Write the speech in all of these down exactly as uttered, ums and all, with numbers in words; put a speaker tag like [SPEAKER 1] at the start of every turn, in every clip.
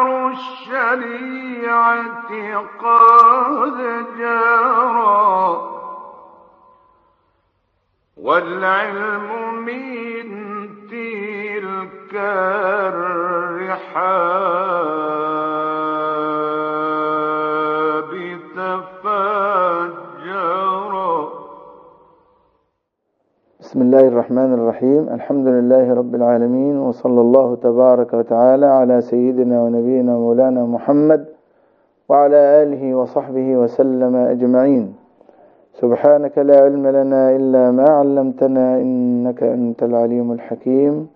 [SPEAKER 1] مدار الشريعة قد جرى، والعلم من تلك الرحاب تفجرا.
[SPEAKER 2] بسم الله الرحمن الرحيم. الحمد لله رب العالمين، وصلى الله تبارك وتعالى على سيدنا ونبينا مولانا محمد وعلى آله وصحبه وسلم أجمعين. سبحانك لا علم لنا إلا ما علمتنا، إنك أنت العليم الحكيم.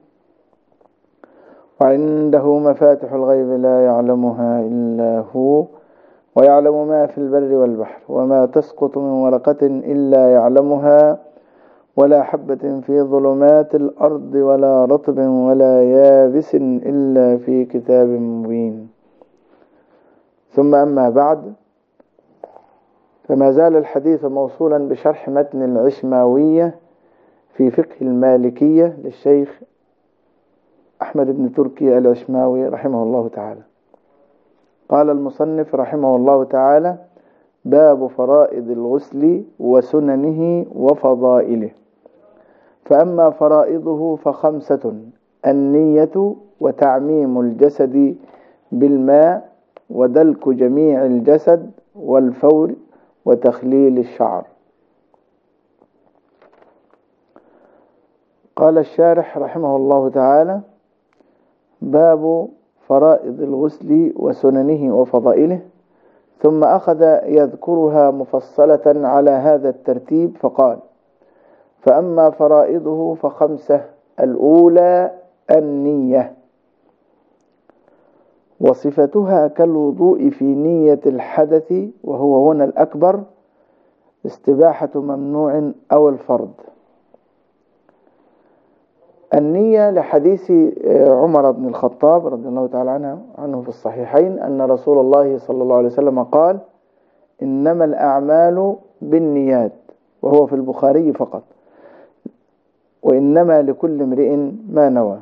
[SPEAKER 2] وعنده مفاتح الغيب لا يعلمها إلا هو، ويعلم ما في البر والبحر، وما تسقط من ورقة إلا يعلمها، ولا حبة في ظلمات الأرض ولا رطب ولا يابس إلا في كتاب مبين. ثم أما بعد، فما زال الحديث موصولا بشرح متن العشماوية في فقه المالكية للشيخ أحمد بن تركي العشماوي رحمه الله تعالى. قال المصنف رحمه الله تعالى: باب فرائض الغسل وسننه وفضائله. فأما فرائضه فخمسة: النية، وتعميم الجسد بالماء، ودلك جميع الجسد، والفور، وتخليل الشعر. قال الشارح رحمه الله تعالى: باب فرائض الغسل وسننه وفضائله. ثم أخذ يذكرها مفصلة على هذا الترتيب فقال: فأما فرائضه فخمسة: الأولى النية، وصفتها كالوضوء في نية الحدث، وهو هنا الأكبر، استباحة ممنوع أو الفرض. النية لحديث عمر بن الخطاب رضي الله تعالى عنه, عنه في الصحيحين أن رسول الله صلى الله عليه وسلم قال: إنما الأعمال بالنيات، وهو في البخاري فقط، وإنما لكل امرئ ما نوى.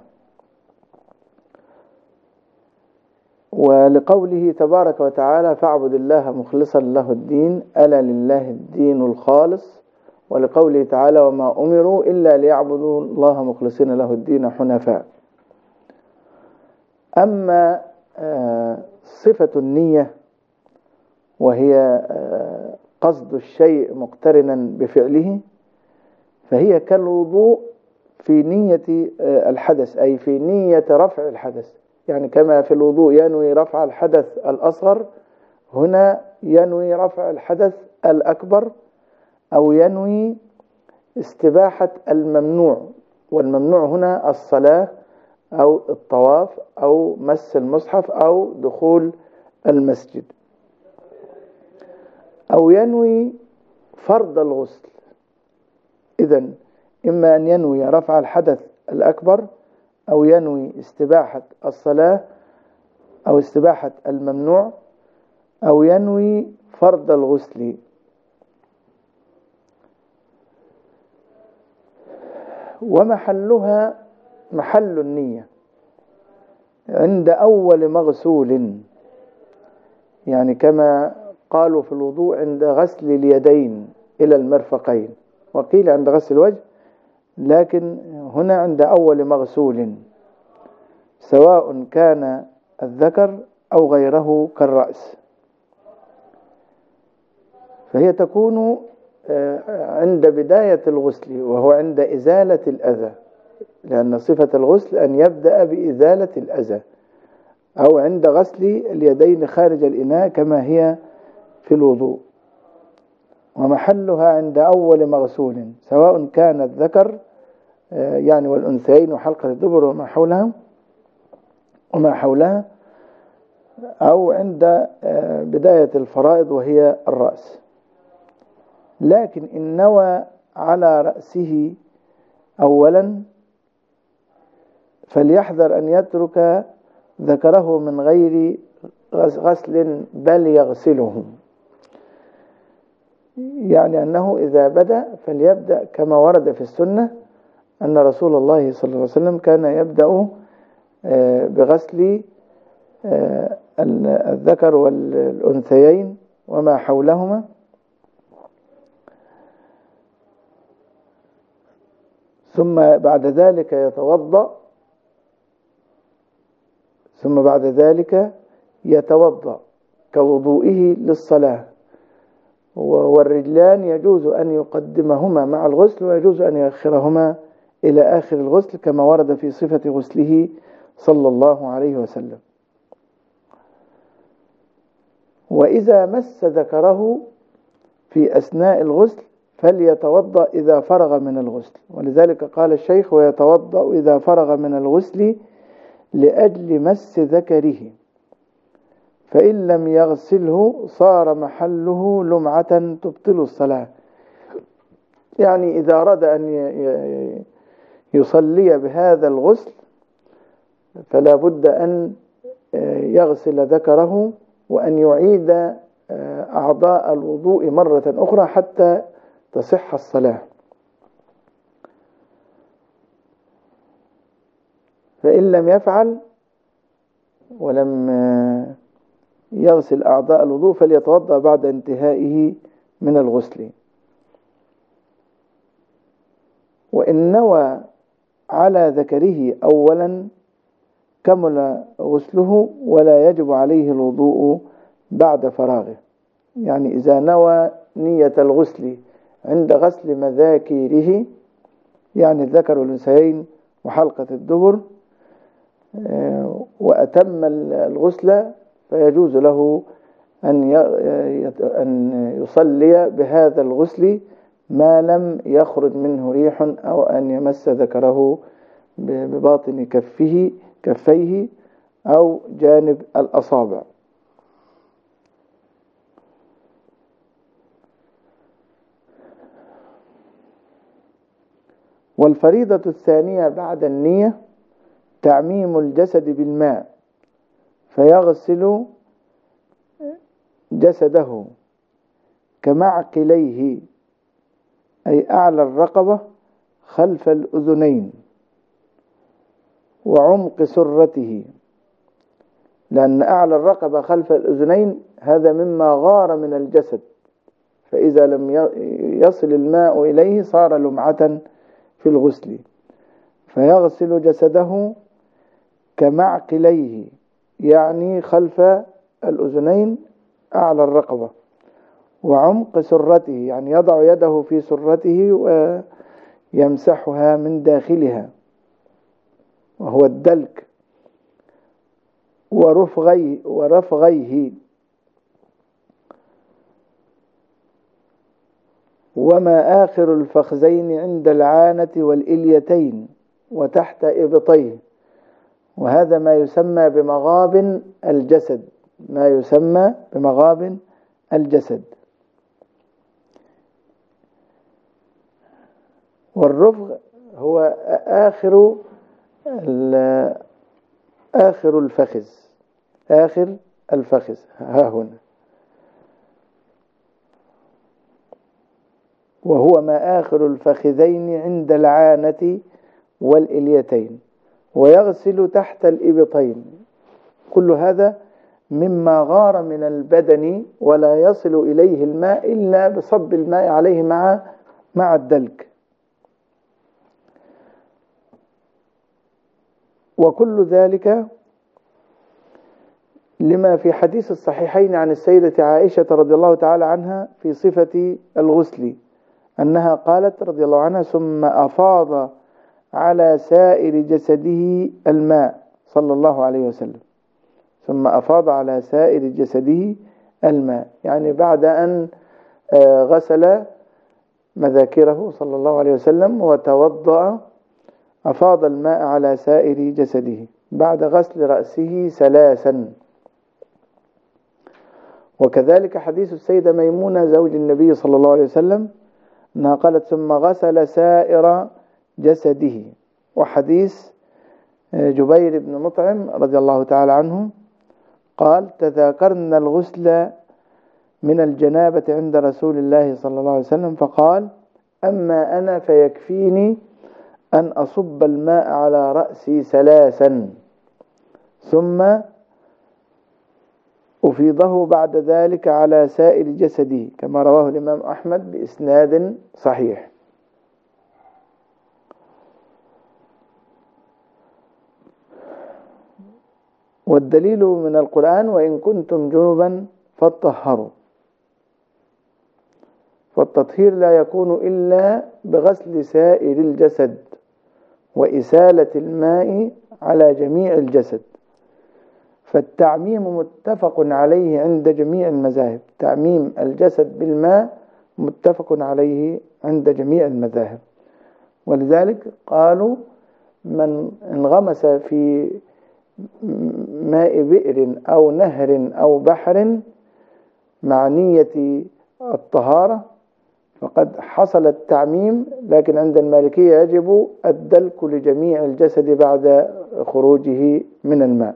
[SPEAKER 2] ولقوله تبارك وتعالى: فاعبد الله مخلصا له الدين، ألا لله الدين الخالص. ولقوله تعالى: وما أمروا إلا ليعبدوا الله مخلصين له الدين حنفاء. أما صفة النية، وهي قصد الشيء مقترنا بفعله، فهي كالوضوء في نية الحدث، أي في نية رفع الحدث. يعني كما في الوضوء ينوي رفع الحدث الأصغر، هنا ينوي رفع الحدث الأكبر، أو ينوي استباحة الممنوع. والممنوع هنا الصلاة أو الطواف أو مس المصحف أو دخول المسجد. أو ينوي فرض الغسل. إذن إما أن ينوي رفع الحدث الأكبر، أو ينوي استباحة الصلاة أو استباحة الممنوع، أو ينوي فرض الغسل. ومحلها محل النية عند أول مغسول، يعني كما قالوا في الوضوء عند غسل اليدين إلى المرفقين، وقيل عند غسل الوجه، لكن هنا عند أول مغسول، سواء كان الذكر أو غيره كالرأس. فهي تكون عند بداية الغسل، وهو عند إزالة الأذى، لأن صفة الغسل أن يبدأ بإزالة الأذى، أو عند غسل اليدين خارج الإناء كما هي في الوضوء. ومحلها عند أول مغسول، سواء كان الذكر يعني والأنثيين وحلقة الدبر وما حولها وما حولها، أو عند بداية الفرائض وهي الرأس. لكن إن نوى على رأسه أولا، فليحذر أن يترك ذكره من غير غسل، بل يغسله. يعني أنه إذا بدأ فليبدأ كما ورد في السنة أن رسول الله صلى الله عليه وسلم كان يبدأ بغسل الذكر والأنثيين وما حولهما. ثم بعد ذلك يتوضأ ثم بعد ذلك يتوضأ كوضوئه للصلاة. والرجلان يجوز أن يقدمهما مع الغسل ويجوز أن يؤخرهما إلى آخر الغسل كما ورد في صفة غسله صلى الله عليه وسلم. وإذا مس ذكره في أثناء الغسل فليتوضأ إذا فرغ من الغسل، ولذلك قال الشيخ: ويتوضأ إذا فرغ من الغسل لأجل مس ذكره، فإن لم يغسله صار محله لمعة تبطل الصلاة. يعني إذا أراد أن يصلي بهذا الغسل فلا بد أن يغسل ذكره وأن يعيد أعضاء الوضوء مرة أخرى حتى تصح الصلاة. فإن لم يفعل ولم يغسل أعضاء الوضوء فليتوضأ بعد انتهائه من الغسل. وإن نوى على ذكره أولا كمل غسله ولا يجب عليه الوضوء بعد فراغه. يعني إذا نوى نية الغسل عند غسل مذاكيره، يعني الذكر والأنثيين وحلقة الدبر، وأتم الغسل، فيجوز له أن يصلي بهذا الغسل ما لم يخرج منه ريح، أو أن يمس ذكره بباطن كفه كفيه أو جانب الأصابع. والفريضة الثانية بعد النية تعميم الجسد بالماء، فيغسل جسده كمعقليه، أي أعلى الرقبة خلف الأذنين وعمق سرته، لأن أعلى الرقبة خلف الأذنين هذا مما غار من الجسد، فإذا لم يصل الماء إليه صار لمعة في الغسل. فيغسل جسده كمعقليه، يعني خلف الأذنين أعلى الرقبة، وعمق سرته، يعني يضع يده في سرته ويمسحها من داخلها وهو الدلك، ورفغيه, ورفغيه وما آخر الفخذين عند العانة والإليتين وتحت إبطيه، وهذا ما يسمى بمغابن الجسد ما يسمى بمغابن الجسد. والرفغ هو آخر آخر الفخذ آخر الفخذ ها هنا، وهو ما آخر الفخذين عند العانة والإليتين، ويغسل تحت الإبطين. كل هذا مما غار من البدن ولا يصل إليه الماء إلا بصب الماء عليه مع مع الدلك. وكل ذلك لما في حديث الصحيحين عن السيدة عائشة رضي الله تعالى عنها في صفة الغسل، أنها قالت رضي الله عنها: ثم أفاض على سائر جسده الماء صلى الله عليه وسلم. ثم أفاض على سائر جسده الماء، يعني بعد أن غسل مذاكره صلى الله عليه وسلم وتوضأ أفاض الماء على سائر جسده بعد غسل رأسه ثلاثا. وكذلك حديث السيدة ميمونة زوج النبي صلى الله عليه وسلم أنها قالت: ثم غسل سائر جسده. وحديث جبير بن مطعم رضي الله تعالى عنه قال: تذاكرنا الغسل من الجنابة عند رسول الله صلى الله عليه وسلم، فقال: أما أنا فيكفيني أن أصب الماء على رأسي ثلاثا ثم أفيضه بعد ذلك على سائر جسده كما رواه الإمام أحمد بإسناد صحيح. والدليل من القرآن: وإن كنتم جنبا فاطهروا. فالتطهير لا يكون إلا بغسل سائر الجسد وإسالة الماء على جميع الجسد. فالتعميم متفق عليه عند جميع المذاهب، تعميم الجسد بالماء متفق عليه عند جميع المذاهب. ولذلك قالوا من انغمس في ماء بئر أو نهر أو بحر مع نية الطهارة فقد حصل التعميم، لكن عند المالكية يجب الدلك لجميع الجسد بعد خروجه من الماء.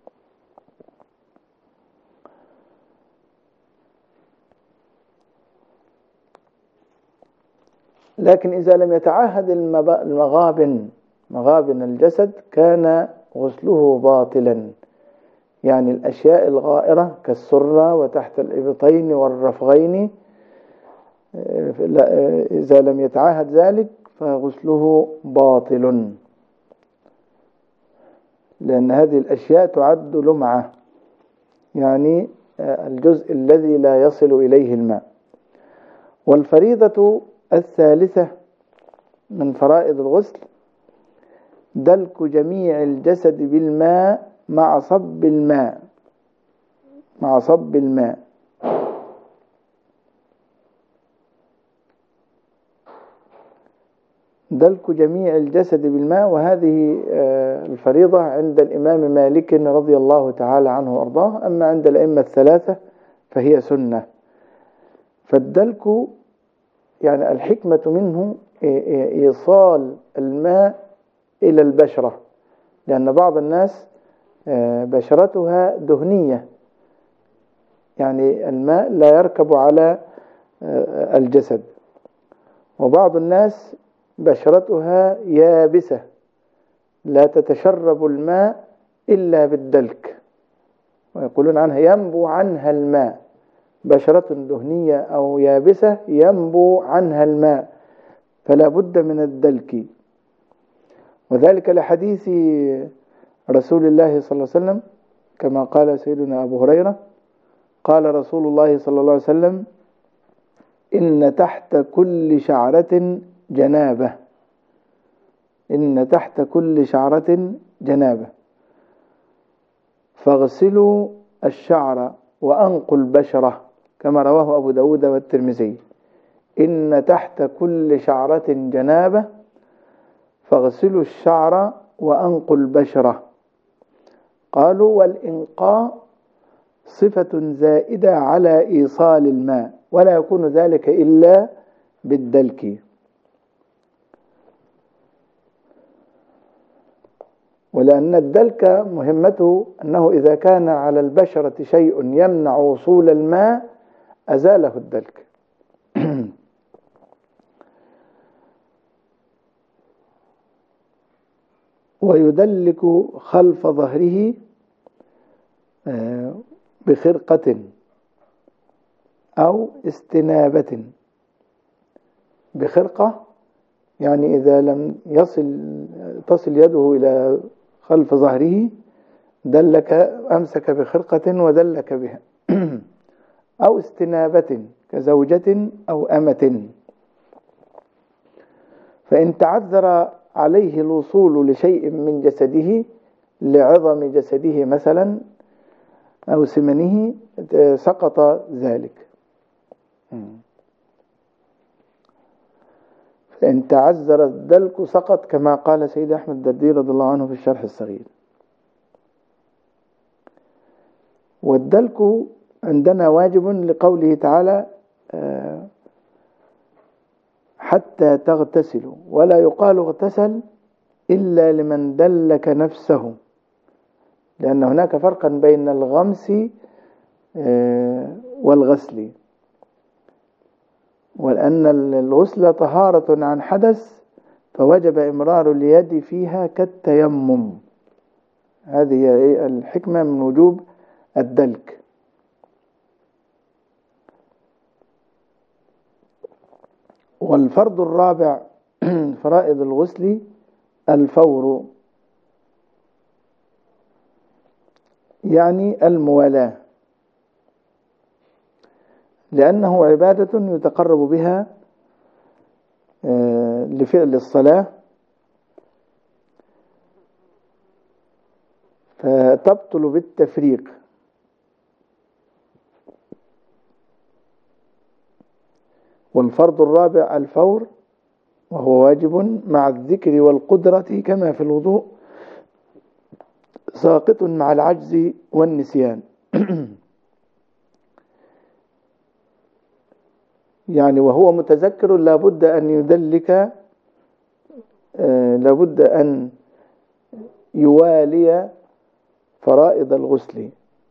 [SPEAKER 2] لكن إذا لم يتعهد المغابن مغابن الجسد كان غسله باطلا، يعني الأشياء الغائرة كالسرة وتحت الإبطين والرفغين إذا لم يتعهد ذلك فغسله باطل، لأن هذه الأشياء تعد لمعة، يعني الجزء الذي لا يصل إليه الماء. والفريضة الثالثة من فرائض الغسل دلك جميع الجسد بالماء مع صب الماء مع صب الماء دلك جميع الجسد بالماء. وهذه الفريضة عند الإمام مالك رضي الله تعالى عنه وأرضاه، أما عند الأئمة الثلاثة فهي سنة. فالدلك يعني الحكمة منه إيصال الماء إلى البشرة، لأن بعض الناس بشرتها دهنية، يعني الماء لا يركب على الجسد، وبعض الناس بشرتها يابسة لا تتشرب الماء إلا بالدلك، ويقولون عنها ينبو عنها الماء، بشرة دهنية أو يابسة ينبو عنها الماء، فلا بد من الدلك. وذلك لحديث رسول الله صلى الله عليه وسلم كما قال سيدنا أبو هريرة: قال رسول الله صلى الله عليه وسلم: إن تحت كل شعرة جنابة إن تحت كل شعرة جنابة فاغسلوا الشعر وأنقوا البشرة، كما رواه أبو داود والترمذي. إن تحت كل شعرة جنابة فاغسلوا الشعر وأنقوا البشرة. قالوا: والإنقاء صفة زائدة على إيصال الماء، ولا يكون ذلك إلا بالدلك. ولأن الدلك مهمته أنه إذا كان على البشرة شيء يمنع وصول الماء أزاله الدلك. ويدلك خلف ظهره بخرقة أو استنابة. بخرقة يعني إذا لم يصل تصل يده إلى خلف ظهره دلك، أمسك بخرقة ودلك بها. أو استنابة كزوجة أو أمة. فإن تعذر عليه الوصول لشيء من جسده لعظم جسده مثلا أو سمنه سقط ذلك. فإن تعذر الدلك سقط، كما قال سيد أحمد الدردي رضي الله عنه في الشرح الصغير. والدلك عندنا واجب لقوله تعالى: حتى تغتسلوا، ولا يقال اغتسل إلا لمن دلك نفسه، لأن هناك فرقا بين الغمس والغسل، ولأن الغسل طهارة عن حدث فوجب إمرار اليد فيها كالتيمم. هذه الحكمة من وجوب الدلك. والفرض الرابع فرائض الغسل الفور، يعني الموالاة، لأنه عبادة يتقرب بها لفعل الصلاة، فتبطل بالتفريق. والفرض الرابع الفور، وهو واجب مع الذكر والقدرة كما في الوضوء، ساقط مع العجز والنسيان. يعني وهو متذكر لابد أن يدلك، لابد أن يوالي فرائض الغسل،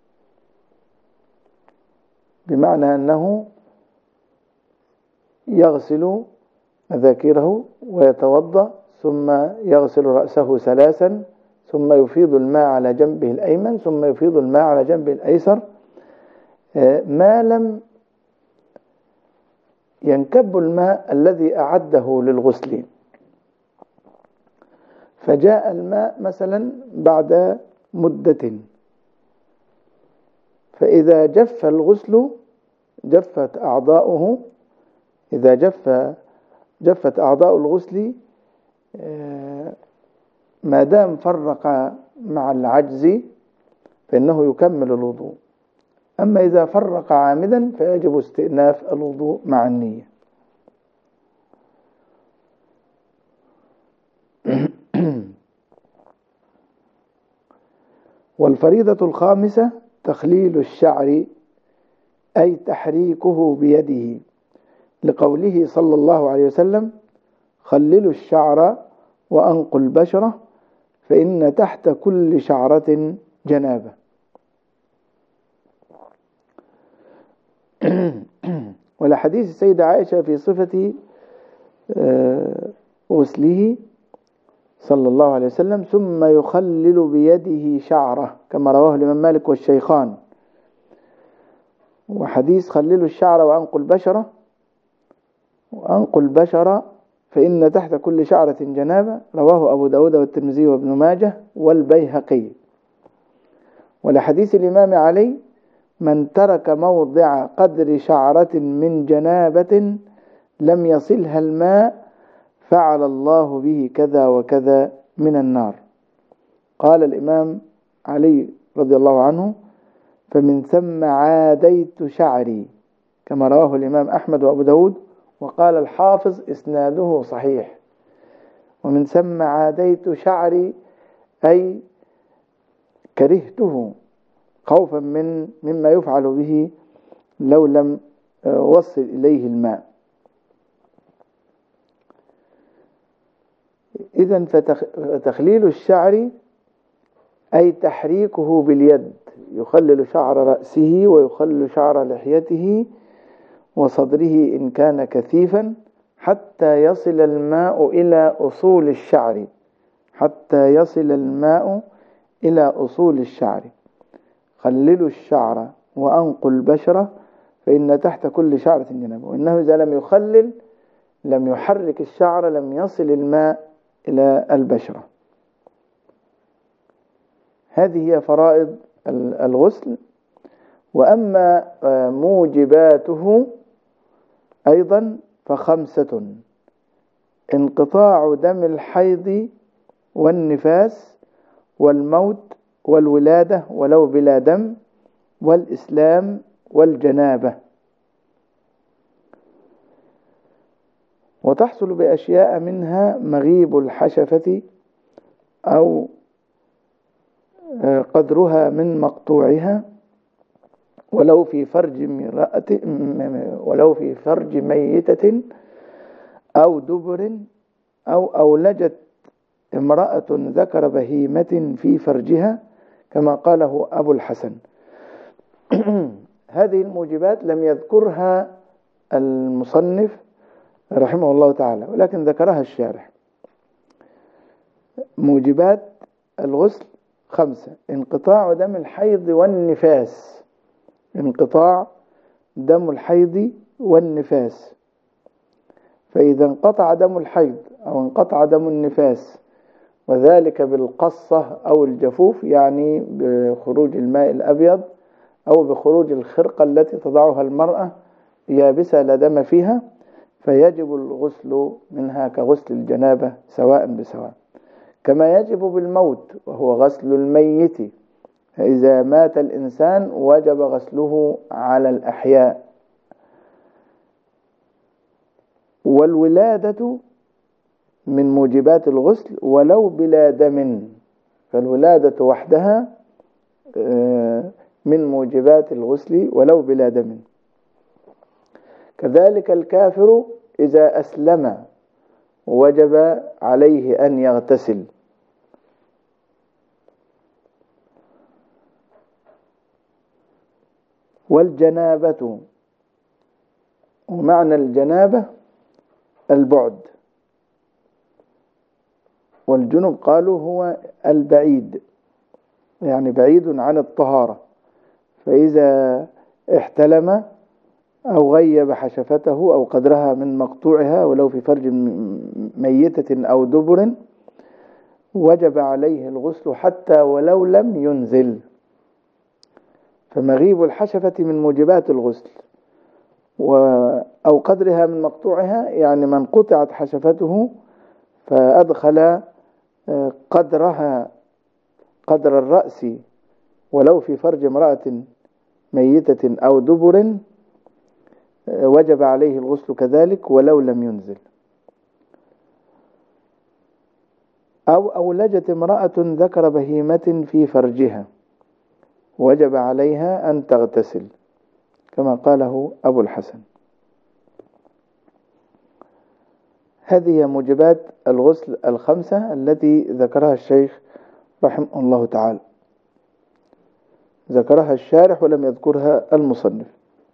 [SPEAKER 2] بمعنى أنه يغسل مذاكره ويتوضأ، ثم يغسل رأسه ثلاثا، ثم يفيض الماء على جنبه الأيمن، ثم يفيض الماء على جنبه الأيسر، ما لم ينكب الماء الذي أعده للغسل. فجاء الماء مثلا بعد مدة، فإذا جف الغسل جفت أعضاؤه، إذا جف جفت أعضاء الغسل ما دام فرق مع العجز فإنه يكمل الوضوء. أما إذا فرق عامدا فيجب استئناف الوضوء مع النية. والفريضة الخامسة تخليل الشعر، أي تحريكه بيده، لقوله صلى الله عليه وسلم: خللوا الشعر وأنقوا البشرة فإن تحت كل شعرة جنابة. ولحديث السيدة عائشة في صفة غسله صلى الله عليه وسلم: ثم يخلل بيده شعره، كما رواه الإمام مالك والشيخان. وحديث خللوا الشعر وأنقوا البشرة، وأنقوا البشرة فإن تحت كل شعرة جنابة، رواه أبو داود والترمذي وابن ماجه والبيهقي. ولحديث الإمام علي: من ترك موضع قدر شعرة من جنابة لم يصلها الماء فعل الله به كذا وكذا من النار. قال الإمام علي رضي الله عنه: فمن ثم عاديت شعري، كما رواه الإمام أحمد وأبو داود. وقال الحافظ: إسناده صحيح. ومن ثم عاديت شعري أي كرهته، خوفا من مما يفعل به لو لم وصل إليه الماء. إذن فتخليل الشعر أي تحريكه باليد، يخلل شعر رأسه ويخلل شعر لحيته وصدره إن كان كثيفا، حتى يصل الماء إلى أصول الشعر، حتى يصل الماء إلى أصول الشعر. خللوا الشعر وأنقوا البشرة فإن تحت كل شعرة جنابة. وإنه إذا لم يخلل لم يحرك الشعر لم يصل الماء إلى البشرة. هذه هي فرائض الغسل. وأما موجباته أيضا فخمسة: انقطاع دم الحيض والنفاس والموت والولادة ولو بلا دم والإسلام والجنابة. وتحصل بأشياء منها مغيب الحشفة أو قدرها من مقطوعها ولو في فرج امرأة ولو في فرج ميتة أو دبر أو أولجت امرأة ذكر بهيمة في فرجها، كما قاله أبو الحسن. هذه الموجبات لم يذكرها المصنف رحمه الله تعالى، ولكن ذكرها الشارح. موجبات الغسل خمسة: انقطاع دم الحيض والنفاس، انقطاع دم الحيض والنفاس. فإذا انقطع دم الحيض أو انقطع دم النفاس وذلك بالقصة أو الجفوف، يعني بخروج الماء الأبيض أو بخروج الخرقة التي تضعها المرأة يابسة لا دم فيها، فيجب الغسل منها كغسل الجنابة سواء بسواء. كما يجب بالموت وهو غسل الميت، إذا مات الإنسان وجب غسله على الأحياء. والولادة من موجبات الغسل ولو بلا دم، فالولادة وحدها من موجبات الغسل ولو بلا دم. كذلك الكافر إذا أسلم وجب عليه أن يغتسل. والجنابة، ومعنى الجنابة البعد، والجنب قالوا هو البعيد، يعني بعيد عن الطهارة، فإذا احتلم أو غيب حشفته أو قدرها من مقطوعها ولو في فرج ميتة أو دبر وجب عليه الغسل حتى ولو لم ينزل. فمغيب الحشفة من موجبات الغسل، أو قدرها من مقطوعها، يعني من قطعت حشفته فأدخل قدرها قدر الرأس ولو في فرج امرأة ميتة أو دبر وجب عليه الغسل كذلك ولو لم ينزل. أو أولجت امرأة ذكر بهيمة في فرجها وجب عليها أن تغتسل، كما قاله أبو الحسن. هذه موجبات الغسل الخمسة التي ذكرها الشيخ رحمه الله تعالى، ذكرها الشارح ولم يذكرها المصنف.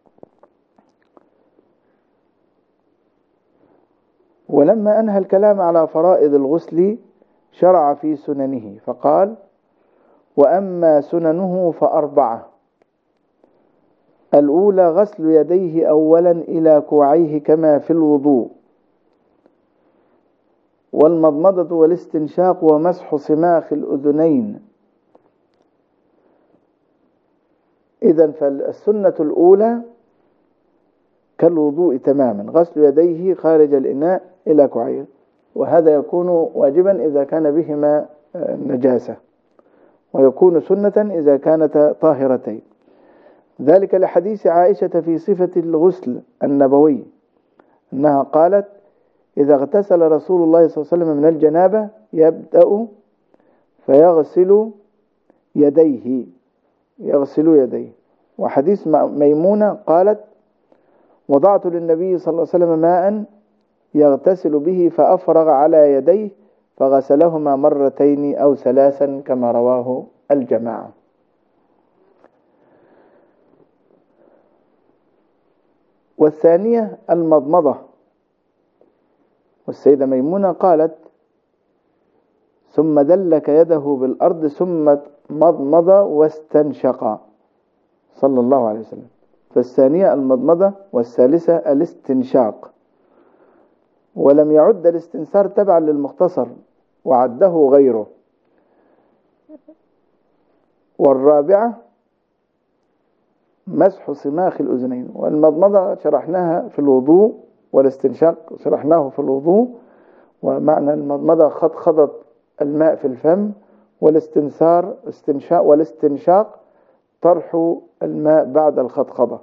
[SPEAKER 2] ولما أنهى الكلام على فرائض الغسل شرع في سننه فقال: وأما سننه فأربعة. الأولى غسل يديه أولا إلى كوعيه كما في الوضوء، والمضمضة والاستنشاق ومسح صماخ الأذنين. إذن فالسنة الأولى كالوضوء تماما، غسل يديه خارج الإناء إلى كوعيه، وهذا يكون واجبا إذا كان بهما نجاسة، ويكون سنة إذا كانتا طاهرتين، ذلك لحديث عائشة في صفة الغسل النبوي أنها قالت: إذا اغتسل رسول الله صلى الله عليه وسلم من الجنابة يبدأ فيغسل يديه يغسل يديه. وحديث ميمونة قالت: وضعت للنبي صلى الله عليه وسلم ماء يغتسل به فأفرغ على يديه فغسلهما مرتين أو ثلاثا كما رواه الجماعة. والثانية المضمضة، والسيدة ميمونة قالت: ثم دلك يده بالأرض ثم مضمض واستنشق صلى الله عليه وسلم. فالثانية المضمضة والثالثة الاستنشاق، ولم يعد الاستنثار تبعا للمختصر وعده غيره. والرابعة مسح صماخ الأذنين، والمضمضة شرحناها في الوضوء والاستنشاق شرحناه في الوضوء، ومعنى المضمضة خضخضة الماء في الفم، والاستنثار استنشاق والاستنشاق طرح الماء بعد الخضخضة.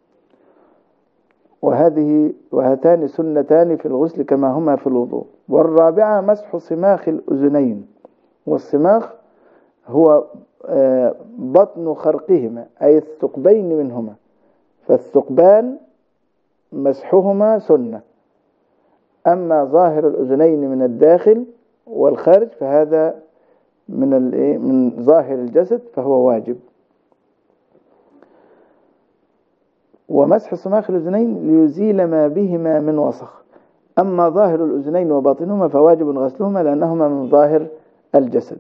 [SPEAKER 2] وهذه وهاتان سنتان في الغسل كما هما في الوضوء. والرابعة مسح صماخ الأذنين، والصماخ هو بطن خرقهما أي الثقبين منهما، فالثقبان مسحهما سنة، أما ظاهر الأذنين من الداخل والخارج فهذا من من ظاهر الجسد فهو واجب. ومسح صماخ الأذنين ليزيل ما بهما من وسخ، أما ظاهر الأذنين وباطنهما فواجب غسلهما لأنهما من ظاهر الجسد.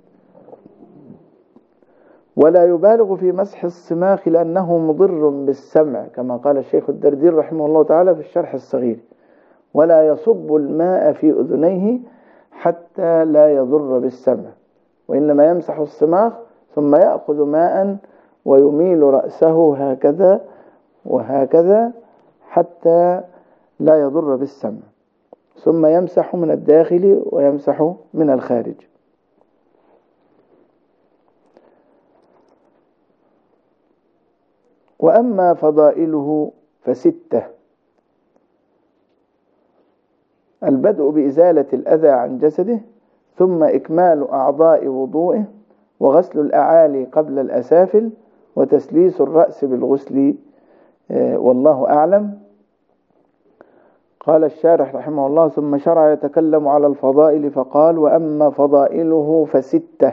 [SPEAKER 2] ولا يبالغ في مسح الصماخ لأنه مضر بالسمع كما قال الشيخ الدردير رحمه الله تعالى في الشرح الصغير، ولا يصب الماء في أذنيه حتى لا يضر بالسمع، وإنما يمسح الصماخ ثم يأخذ ماء ويميل رأسه هكذا وهكذا حتى لا يضر بالسمع، ثم يمسح من الداخل ويمسح من الخارج. وأما فضائله فستة: البدء بإزالة الأذى عن جسده، ثم إكمال أعضاء وضوئه، وغسل الأعالي قبل الأسافل، وتسليس الرأس بالغسل، والله أعلم. قال الشارح رحمه الله: ثم شرع يتكلم على الفضائل فقال: وأما فضائله فستة: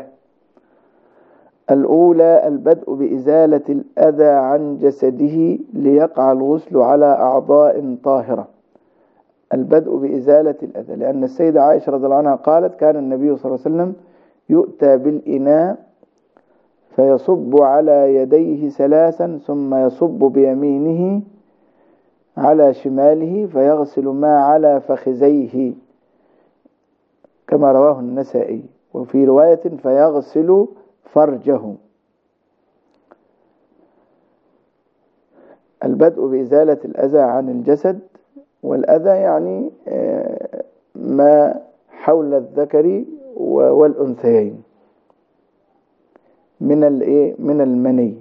[SPEAKER 2] الأولى البدء بإزالة الأذى عن جسده ليقع الغسل على أعضاء طاهرة. البدء بإزالة الأذى، لأن السيدة عائشة رضي الله عنها قالت: كان النبي صلى الله عليه وسلم يؤتى بالإناء فيصب على يديه ثلاثا ثم يصب بيمينه على شماله فيغسل ما على فخذيه، كما رواه النسائي. وفي رواية فيغسل فرجه. البدء بإزالة الأذى عن الجسد، والأذى يعني ما حول الذكر والأنثيين من من المني.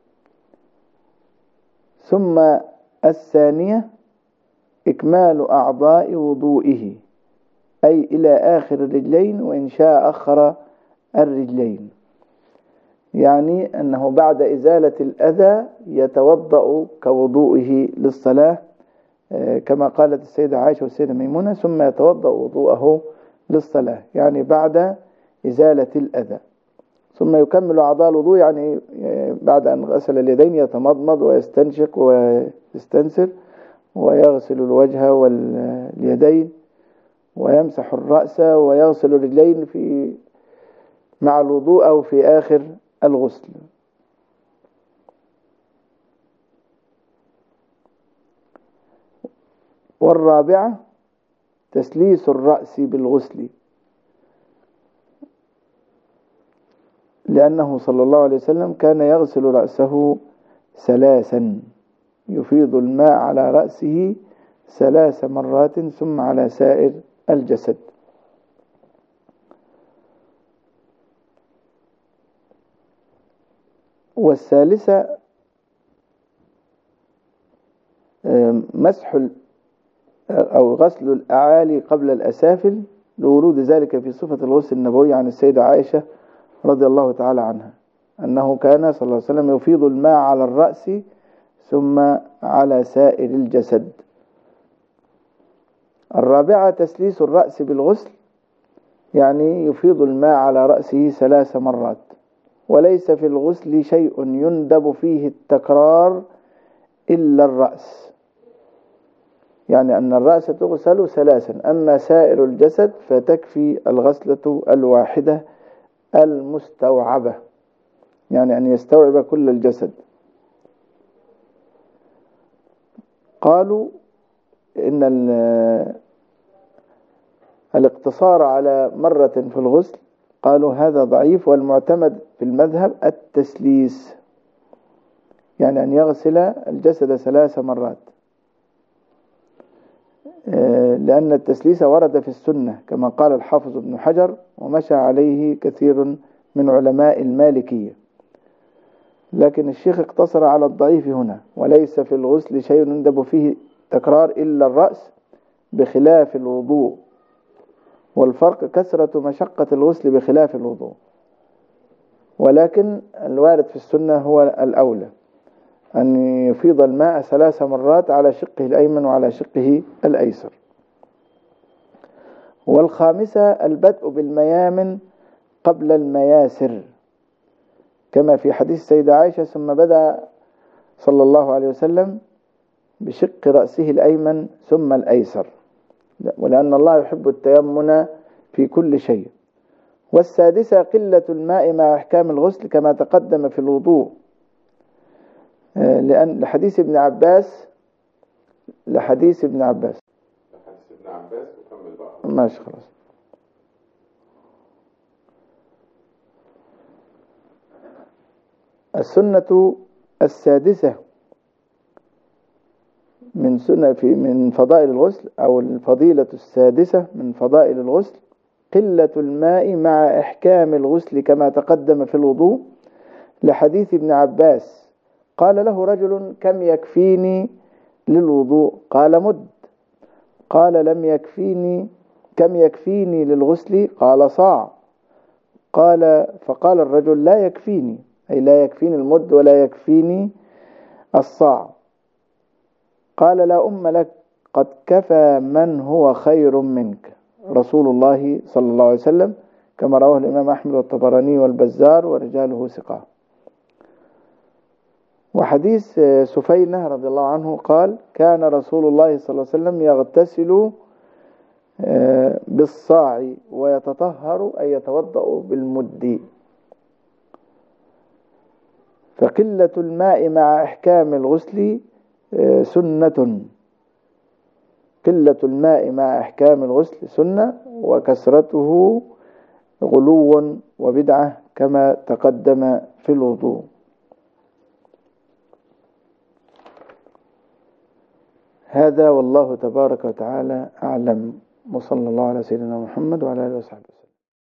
[SPEAKER 2] ثم الثانية إكمال أعضاء وضوئه، أي إلى آخر الرجلين، وإن شاء أخر الرجلين، يعني أنه بعد إزالة الأذى يتوضأ كوضوئه للصلاة، كما قالت السيدة عائشة والسيدة ميمونة: ثم يتوضأ وضوءه للصلاة، يعني بعد إزالة الأذى. ثم يكمل أعضاء الوضوء، يعني بعد أن غسل اليدين يتمضمض ويستنشق ويستنثر ويغسل الوجه واليدين ويمسح الرأس ويغسل الرجلين في مع الوضوء أو في آخر الغسل. والرابعة تسليس الرأس بالغسل، لأنه صلى الله عليه وسلم كان يغسل رأسه ثلاثا، يفيض الماء على رأسه ثلاث مرات ثم على سائر الجسد. والثالثة مسح أو غسل الأعالي قبل الأسافل، لورود ذلك في صفة الغسل النبوي عن السيدة عائشة رضي الله تعالى عنها، أنه كان صلى الله عليه وسلم يفيض الماء على الرأس ثم على سائر الجسد. الرابعة تسليس الرأس بالغسل، يعني يفيض الماء على رأسه ثلاث مرات. وليس في الغسل شيء يندب فيه التكرار إلا الرأس، يعني أن الرأس تغسل ثلاثا، أما سائر الجسد فتكفي الغسلة الواحدة المستوعبة، يعني أن يستوعب كل الجسد. قالوا إن الاقتصار على مرة في الغسل قالوا هذا ضعيف، والمعتمد في المذهب التسليس، يعني أن يغسل الجسد ثلاث مرات، لأن التسليس ورد في السنة كما قال الحافظ ابن حجر، ومشى عليه كثير من علماء المالكية. لكن الشيخ اقتصر على الضعيف هنا: وليس في الغسل شيء يندب فيه تكرار إلا الرأس بخلاف الوضوء، والفرق كثرة مشقة الغسل بخلاف الوضوء، ولكن الوارد في السنة هو الأولى، أن يفيض الماء ثلاث مرات على شقه الأيمن وعلى شقه الأيسر. والخامسة البدء بالميامن قبل المياسر، كما في حديث السيدة عائشة: ثم بدأ صلى الله عليه وسلم بشق رأسه الأيمن ثم الأيسر، ولأن الله يحب التيمن في كل شيء. والسادسة قلة الماء مع أحكام الغسل كما تقدم في الوضوء، لأن لحديث ابن عباس لحديث ابن عباس ماشي خلاص. السنة السادسة من سنة في من فضائل الغسل، أو الفضيلة السادسة من فضائل الغسل، قلة الماء مع إحكام الغسل كما تقدم في الوضوء، لحديث ابن عباس قال له رجل: كم يكفيني للوضوء؟ قال: مد. قال: لم يكفيني كم يكفيني للغسل؟ قال: صاع. قال فقال الرجل: لا يكفيني، أي لا يكفيني المد ولا يكفيني الصاع. قال: لا أم لك، قد كفى من هو خير منك رسول الله صلى الله عليه وسلم، كما رواه الإمام أحمد والطبراني والبزار ورجاله ثقة. وحديث سفينة رضي الله عنه قال: كان رسول الله صلى الله عليه وسلم يغتسل بالصاع ويتطهر، أي يتوضأ بالمد. فقلة الماء مع إحكام الغسل سنة، قلة الماء مع إحكام الغسل سنة، وكثرته غلو وبدعة كما تقدم في الوضوء. هذا والله تبارك وتعالى أعلم، وصلى الله على سيدنا محمد وعلى آله وصحبه وسلم.